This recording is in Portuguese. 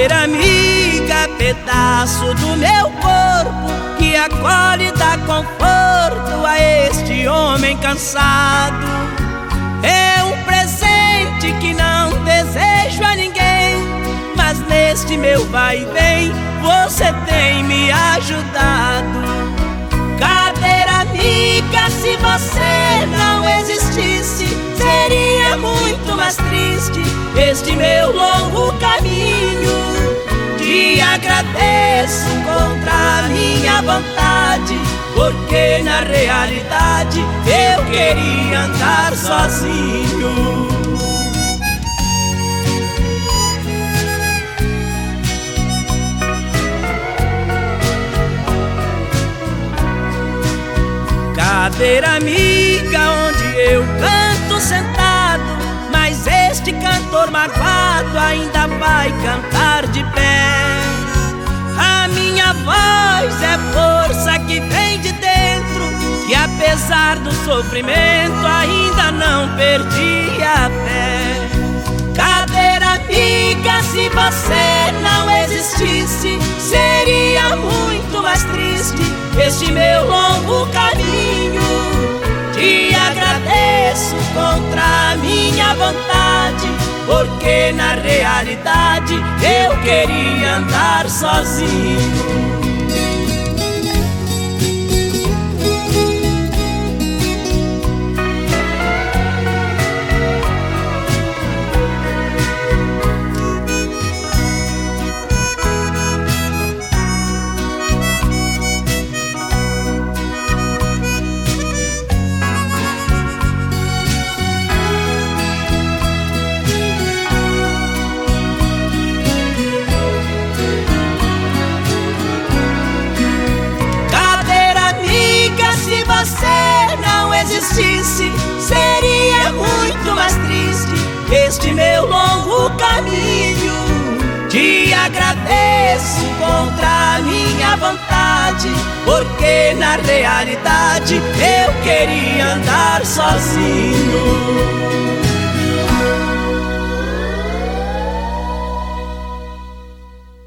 Cadeira amiga, pedaço do meu corpo, que acolhe e dá conforto a este homem cansado. É um presente que não desejo a ninguém, mas neste meu vai e vem você tem me ajudado. Cadeira amiga, se você não existisse, seria muito mais triste este meu longo caminho. Te agradeço contra a minha vontade, porque na realidade eu queria andar sozinho. Cadeira amiga, onde eu canto sentado, mas este cantor magoado ainda vai cantar de pé. A minha voz é força que vem de dentro, que apesar do sofrimento ainda não perdi a fé. Cadeira amiga, se você não existisse, seria muito mais triste este meu longo caminho. Te agradeço contra a minha vontade, porque na realidade eu queria andar sozinho. Se não existisse, seria muito mais triste este meu longo caminho. Te agradeço contra a minha vontade, porque na realidade eu queria andar sozinho.